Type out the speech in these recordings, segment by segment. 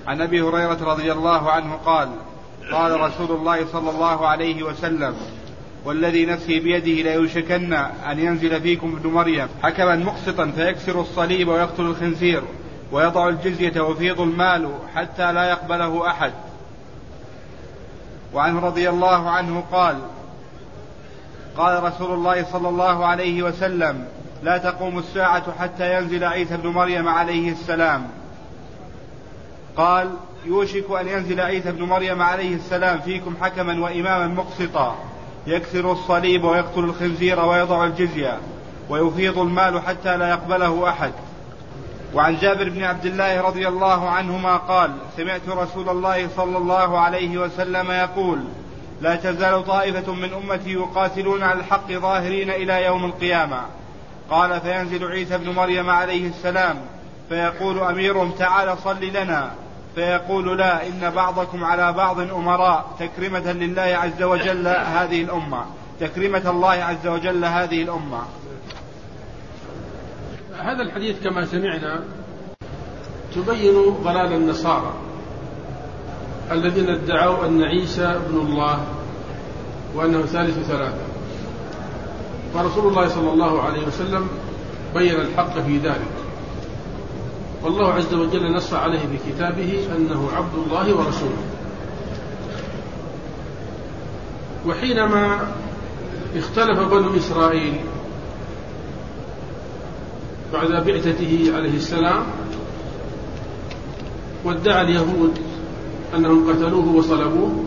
عن أبي هريرة رضي الله عنه قال قال رسول الله صلى الله عليه وسلم والذي نفسي بيده ليوشكن أن ينزل فيكم ابن مريم حكما مقسطا فيكسر الصليب ويقتل الخنزير ويضع الجزية ويفيض المال حتى لا يقبله أحد. وعنه رضي الله عنه قال قال رسول الله صلى الله عليه وسلم لا تقوم الساعة حتى ينزل عيسى بن مريم عليه السلام. قال يوشك أن ينزل عيسى بن مريم عليه السلام فيكم حكما وإماما مقسطا يكسر الصليب ويقتل الخنزير ويضع الجزية ويفيض المال حتى لا يقبله أحد. وعن جابر بن عبد الله رضي الله عنهما قال سمعت رسول الله صلى الله عليه وسلم يقول لا تزال طائفة من أمتي يقاتلون على الحق ظاهرين إلى يوم القيامة. قال فينزل عيسى بن مريم عليه السلام فيقول أميرهم تعال صل لنا فيقول لا إن بعضكم على بعض أمراء تكرمة لله عز وجل هذه الأمة تكرمة الله عز وجل هذه الأمة. هذا الحديث كما سمعنا تبين ضلال النصارى الذين ادعوا أن عيسى ابن الله وأنه ثالث ثلاثة، فرسول الله صلى الله عليه وسلم بين الحق في ذلك، والله عز وجل نص عليه في كتابه أنه عبد الله ورسوله. وحينما اختلف بنو إسرائيل بعد بعثته عليه السلام وادعى اليهود أنهم قتلوه وصلبوه،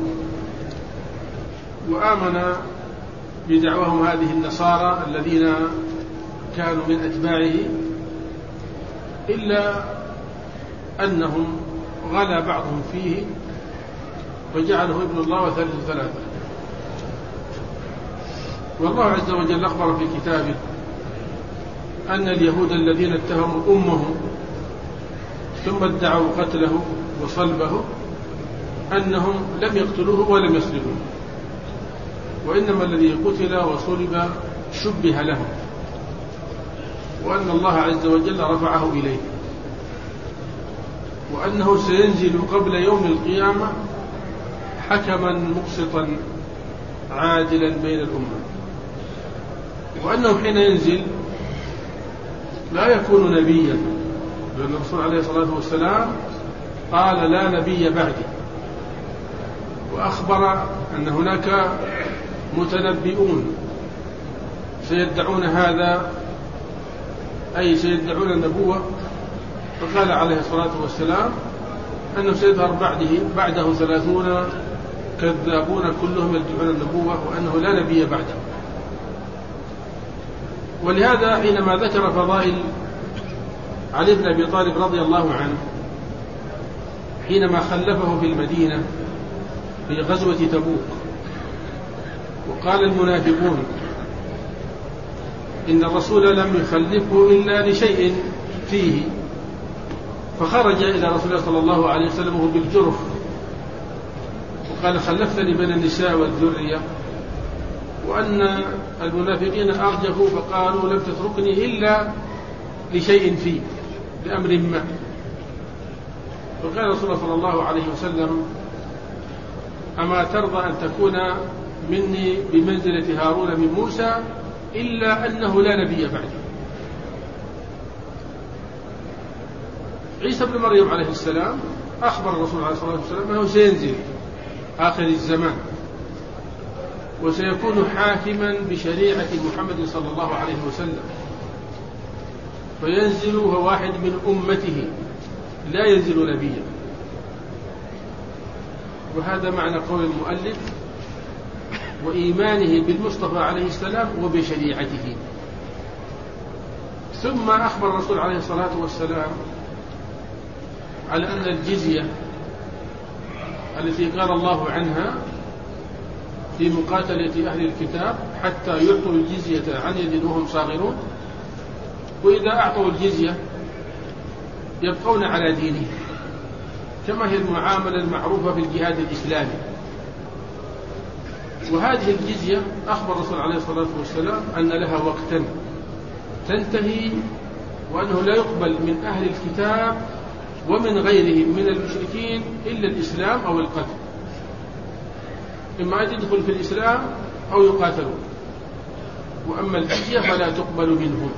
وآمن بدعوهم هذه النصارى الذين كانوا من أتباعه، إلا أنهم غلا بعضهم فيه وجعله ابن الله وثالث ثلاثة. والله عز وجل أخبر في كتابه أن اليهود الذين اتهموا أمهم ثم ادعوا قتله وصلبه أنهم لم يقتلوه ولم يصلبوه، وإنما الذي قتل وصلب شبه له، وأن الله عز وجل رفعه إليه، وأنه سينزل قبل يوم القيامة حكما مقسطا عادلا بين الأمة، وأنه حين ينزل لا يكون نبيا، لأن الرسول عليه الصلاة والسلام قال لا نبي بعدي، وأخبر أن هناك متنبئون سيدعون هذا، أي سيدعون النبوة، فقال عليه الصلاة والسلام أنه سيظهر بعده 30 كذابون كلهم يدعون النبوة وأنه لا نبي بعده. ولهذا حينما ذكر فضائل علي بن أبي طالب رضي الله عنه حينما خلفه في المدينة في غزوة تبوك، وقال المنافقون إن الرسول لم يخلفه إلا لشيء فيه، فخرج إلى رسول الله صلى الله عليه وسلم وهو بالجرف وقال خلفتني بين النساء والذرية، وأن المنافقين أرجفوا فقالوا لم تتركني إلا لشيء فيه لأمر ما، فقال رسول الله صلى الله عليه وسلم أما ترضى أن تكون مني بمنزلة هارون من موسى إلا أنه لا نبي بعدي. عيسى بن مريم عليه السلام أخبر الرسول عليه الصلاة والسلام أنه سينزل آخر الزمان وسيكون حاكما بشريعة محمد صلى الله عليه وسلم، فينزل وهو واحد من أمته لا ينزل نبيا. وهذا معنى قول المؤلف وإيمانه بالمصطفى عليه السلام وبشريعته. ثم أخبر الرسول عليه الصلاة والسلام على أن الجزية التي قال الله عنها في مقاتلة أهل الكتاب حتى يعطوا الجزية عن يد وهم صاغرون، وإذا أعطوا الجزية يبقون على دينه، كما هي المعاملة المعروفة في الجهاد الإسلامي. وهذه الجزية أخبر الرسول عليه الصلاة والسلام أن لها وقتا تنتهي، وأنه لا يقبل من أهل الكتاب ومن غيرهم من المشركين إلا الإسلام أو القتل، إما أن يدخل في الإسلام أو يقاتلون، وأما الجزية فلا تقبل منهم.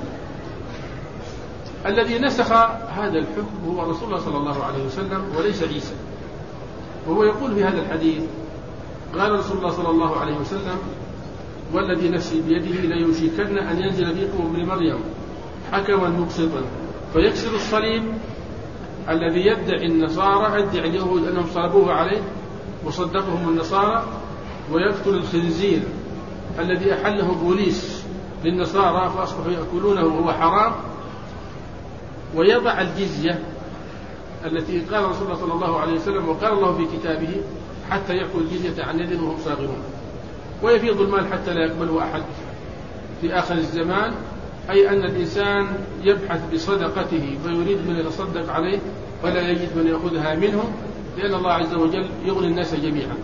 الذي نسخ هذا الحكم هو رسول الله صلى الله عليه وسلم وليس عيسى، وهو يقول في هذا الحديث: قال رسول الله صلى الله عليه وسلم: والذي نفسي بيده ليوشكن أن ينزل فيكم ابن مريم حكما مقسطا فيكسر الصليب الذي يدعي النصارى، يدعي اليهود أنهم صلبوه عليه وصدقهم النصارى، ويقتل الخنزير الذي أحله بوليس للنصارى فأصبحوا يأكلونه وهو حرام، ويضع الجزية التي قال رسول الله صلى الله عليه وسلم وقال الله في كتابه: حتى يأكل الجزية عن يد وهم صاغرون، ويفيض المال حتى لا يقبله أحد في آخر الزمان، أي أن الإنسان يبحث بصدقته فيريد من يتصدق عليه فلا يجد من يأخذها منه، لأن الله عز وجل يغني الناس جميعا.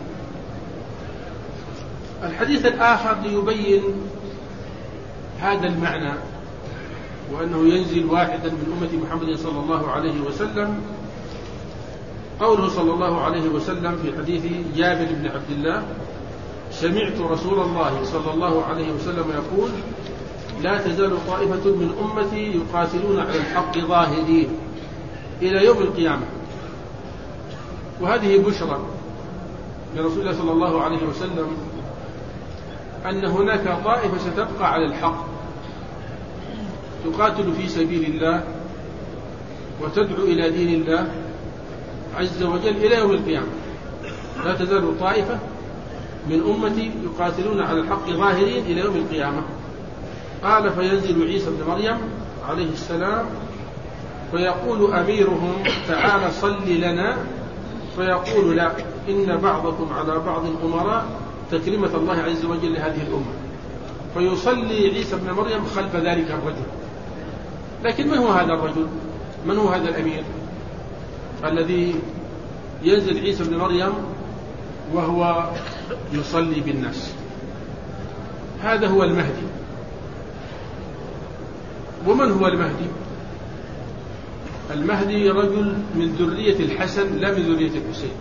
الحديث الآخر ليبين هذا المعنى، وأنه ينزل واحدا من أمة محمد صلى الله عليه وسلم، قوله صلى الله عليه وسلم في حديث جابر بن عبد الله: سمعت رسول الله صلى الله عليه وسلم يقول: لا تزال طائفة من أمتي يقاتلون على الحق ظاهرين إلى يوم القيامة. وهذه بشرى لرسول الله صلى الله عليه وسلم أن هناك طائفة ستبقى على الحق تقاتل في سبيل الله وتدعو إلى دين الله عز وجل إلى يوم القيامة. لا تزال طائفة من أمتي يقاتلون على الحق ظاهرين إلى يوم القيامة. قال: فينزل عيسى بن مريم عليه السلام فيقول أميرهم: تعال صل لنا، فيقول: لا، إن بعضكم على بعض أمراء، تكريمة الله عز وجل لهذه الأمة. فيصلي عيسى بن مريم خلف ذلك الرجل. لكن من هو هذا الرجل؟ من هو هذا الأمير الذي ينزل عيسى بن مريم وهو يصلي بالناس؟ هذا هو المهدي. ومن هو المهدي؟ المهدي رجل من ذرية الحسن لا من ذرية الحسين،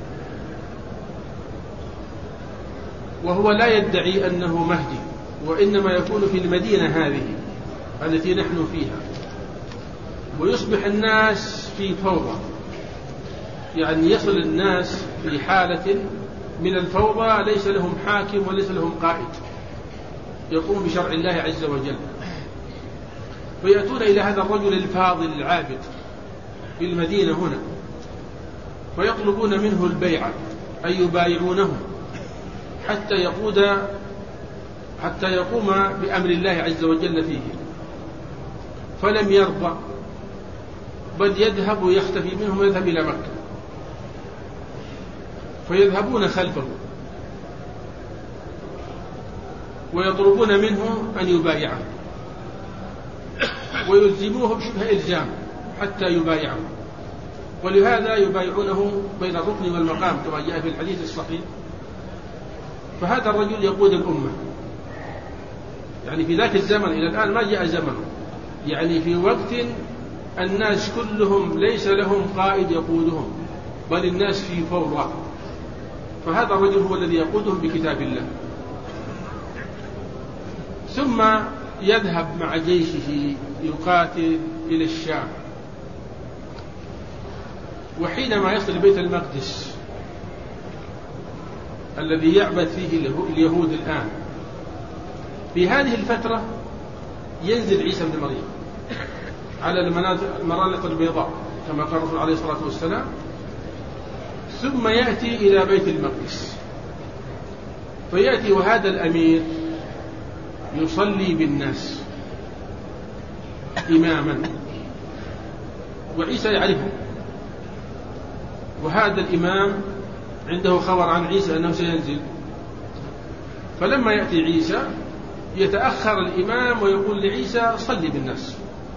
وهو لا يدعي أنه مهدي، وإنما يكون في المدينة هذه التي نحن فيها، ويصبح الناس في فوضى، يعني يصل الناس في حالة من الفوضى، ليس لهم حاكم وليس لهم قائد يقوم بشرع الله عز وجل. فيأتون إلى هذا الرجل الفاضل العابد في المدينة هنا فيطلبون منه البيعة، أي يبايعونه حتى يقوم بأمر الله عز وجل فيه، فلم يرضى، بل يذهب ويختفي منهم ويذهب إلى مكة، فيذهبون خلفه ويطلبون منه أن يبايعه ويلزموه بشبه إلزام حتى يبايعه، ولهذا يبايعونه بين الركن والمقام كما جاء في الحديث الصحيح. فهذا الرجل يقود الأمة، يعني في ذاك الزمن إلى الآن ما جاء زمنه، يعني في وقت الناس كلهم ليس لهم قائد يقودهم، بل الناس في فوضى، فهذا الرجل هو الذي يقودهم بكتاب الله. ثم يذهب مع جيشه يقاتل إلى الشام، وحينما يصل بيت المقدس الذي يعبد فيه اليهود الآن، في هذه الفترة ينزل عيسى بن مريم على المرالق البيضاء كما قال الرسول عليه الصلاة والسلام، ثم يأتي إلى بيت المقدس، فيأتي وهذا الأمير يصلي بالناس إماما، وعيسى يعرفه، وهذا الإمام عنده خبر عن عيسى أنه سينزل، فلما يأتي عيسى يتأخر الإمام ويقول لعيسى: صلي بالناس،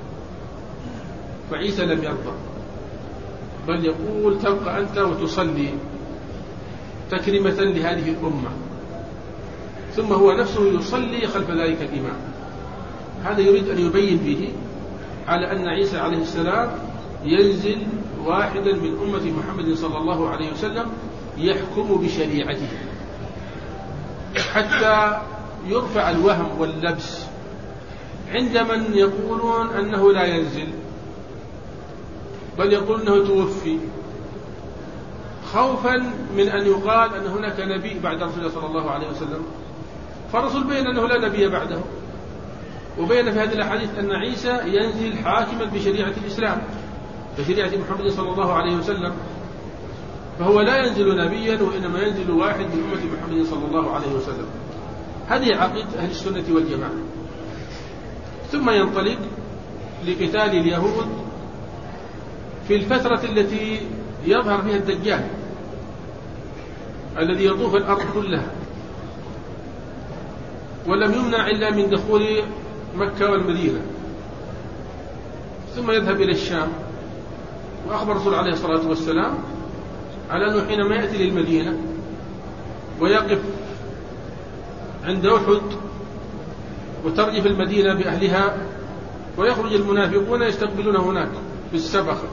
فعيسى لم يرضى، بل يقول: تبقى أنت وتصلي تكريمة لهذه الأمة، ثم هو نفسه يصلي خلف ذلك الإمام. هذا يريد أن يبين به على أن عيسى عليه السلام ينزل واحدا من أمة محمد صلى الله عليه وسلم يحكم بشريعته، حتى يرفع الوهم واللبس عند من يقولون أنه لا ينزل، بل يقول أنه توفي، خوفا من أن يقال أن هناك نبي بعد رسول الله صلى الله عليه وسلم. فالرسول بين أنه لا نبي بعده، وبين في هذه الأحاديث أن عيسى ينزل حاكما بشريعة الإسلام، بشريعة محمد صلى الله عليه وسلم، فهو لا ينزل نبيا وإنما ينزل واحد من أمة محمد صلى الله عليه وسلم. هذه عقيدة أهل السنة والجماعة. ثم ينطلق لقتال اليهود في الفترة التي يظهر فيها الدجال الذي يطوف الأرض كلها، ولم يمنع إلا من دخول مكة والمدينة، ثم يذهب إلى الشام. وأخبر الرسول عليه الصلاة والسلام على أنه حينما يأتي للمدينة ويقف عند أحد وترجف المدينة بأهلها، ويخرج المنافقون يستقبلون هناك في السبخة،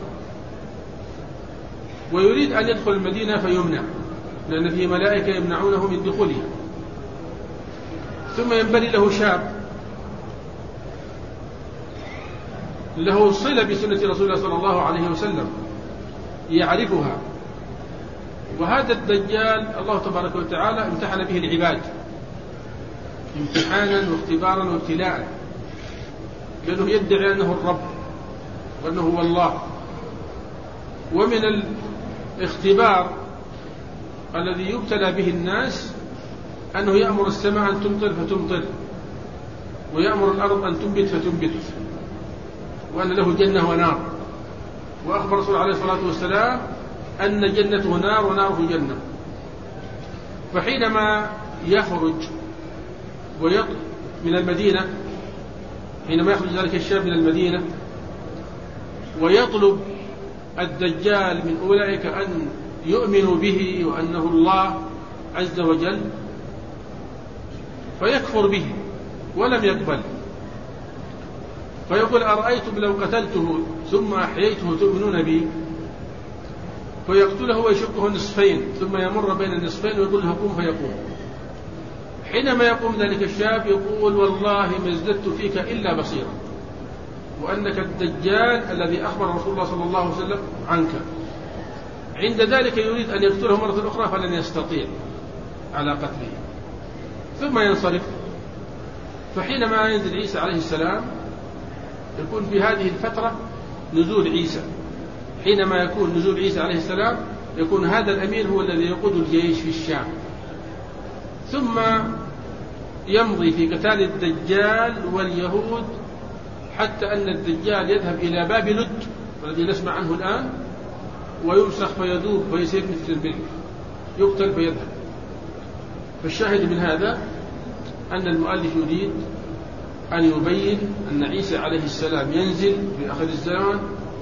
ويريد أن يدخل المدينة فيمنع، لأن فيه ملائكة يمنعونه من دخولها. ثم ينبري له شاب له صلة بسنة رسول الله صلى الله عليه وسلم يعرفها، وهذا الدجال الله تبارك وتعالى امتحن به العباد امتحانا واختبارا وابتلاء، لأنه يدعي أنه الرب وأنه هو الله. ومن الاختبار الذي يبتلى به الناس أنه يأمر السماء أن تمطر فتمطر، ويأمر الأرض أن تنبت فتنبت، وأن له جنة ونار. وأخبر الرسول عليه الصلاة والسلام أن جنته نار وناره جنة. فحينما يخرج من المدينة، حينما يخرج ذلك الشاب من المدينة ويطلب الدجال من أولئك أن يؤمنوا به وأنه الله عز وجل، فيكفر به ولم يقبل، فيقول أرأيتم لو قتلته ثم أحييته تؤمنون بي؟ فيقتله ويشقه نصفين، ثم يمر بين النصفين ويقول له قم فيقوم. حينما يقوم ذلك الشاب يقول والله ما ازددت فيك إلا بصيرا، وأنك الدجال الذي أخبر رسول الله صلى الله عليه وسلم عنك. عند ذلك يريد أن يقتله مرة أخرى فلن يستطيع على قتله، ثم ينصرف. فحينما ينزل عيسى عليه السلام يكون في هذه الفترة نزول عيسى. حينما يكون نزول عيسى عليه السلام يكون هذا الأمير هو الذي يقود الجيش في الشام، ثم يمضي في قتال الدجال واليهود حتى أن الدجال يذهب إلى باب لد الذي نسمع عنه الآن، ويمسخ فيذوب ويصير مثل البرك، يقتل فيذهب. فالشاهد من هذا أن المؤلف يريد أن يبين أن عيسى عليه السلام ينزل في آخر الزمان،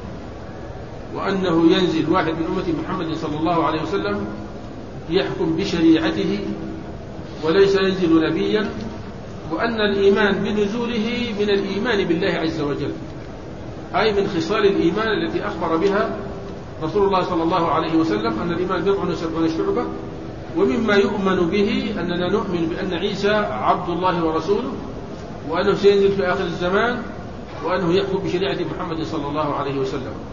وأنه ينزل واحد من أمة محمد صلى الله عليه وسلم يحكم بشريعته وليس ينزل نبيا، وأن الإيمان بنزوله من الإيمان بالله عز وجل، أي من خصال الإيمان التي أخبر بها رسول الله صلى الله عليه وسلم أن الإيمان 70 شعبة. ومما يؤمن به أننا نؤمن بأن عيسى عبد الله ورسوله، وأنه سينزل في آخر الزمان، وأنه يحكم بشريعة محمد صلى الله عليه وسلم.